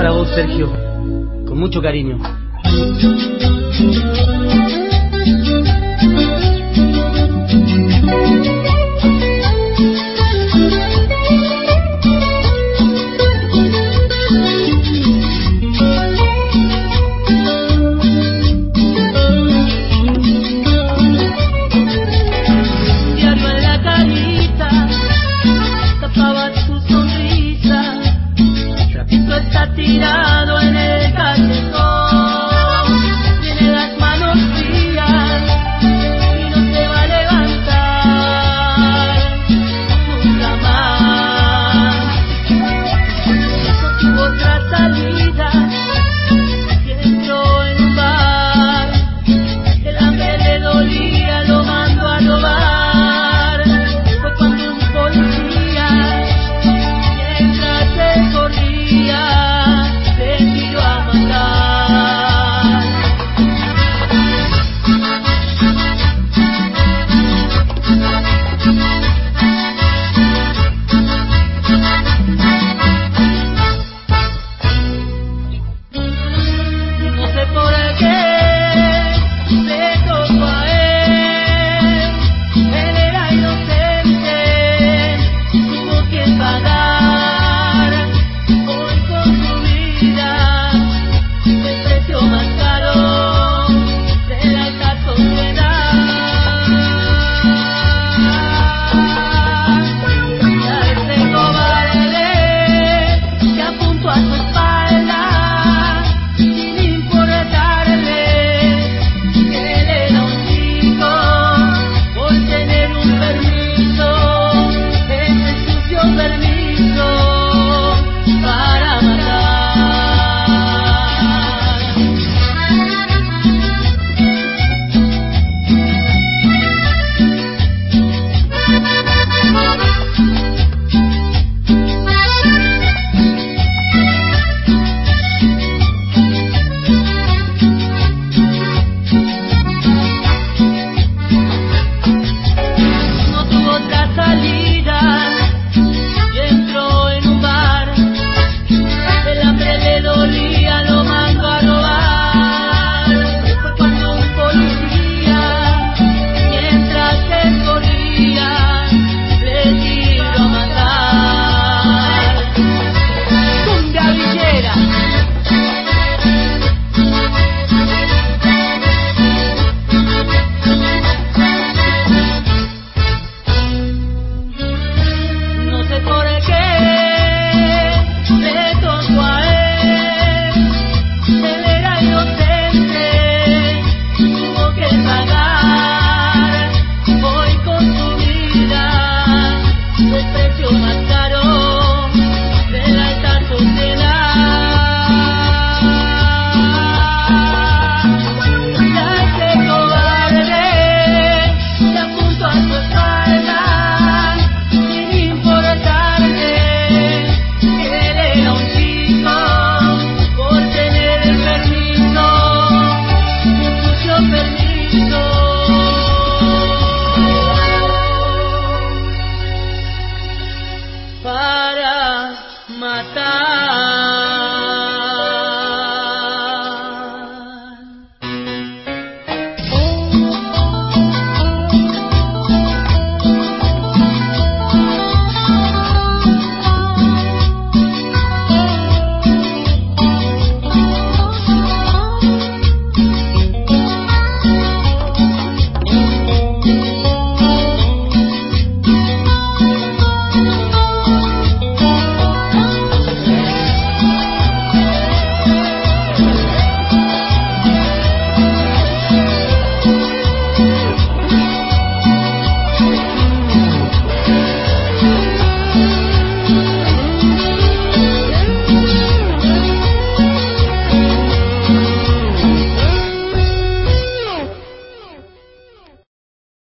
para vos, Sergio, con mucho cariño. Tirado en el callejón, tiene las manos frías y no se va a levantar nunca más. No tuvo otra salida y entró en un bar. El hambre le dolía, lo mandó a robar. Fue cuando un policía, mientras él corría, hoy con su vida.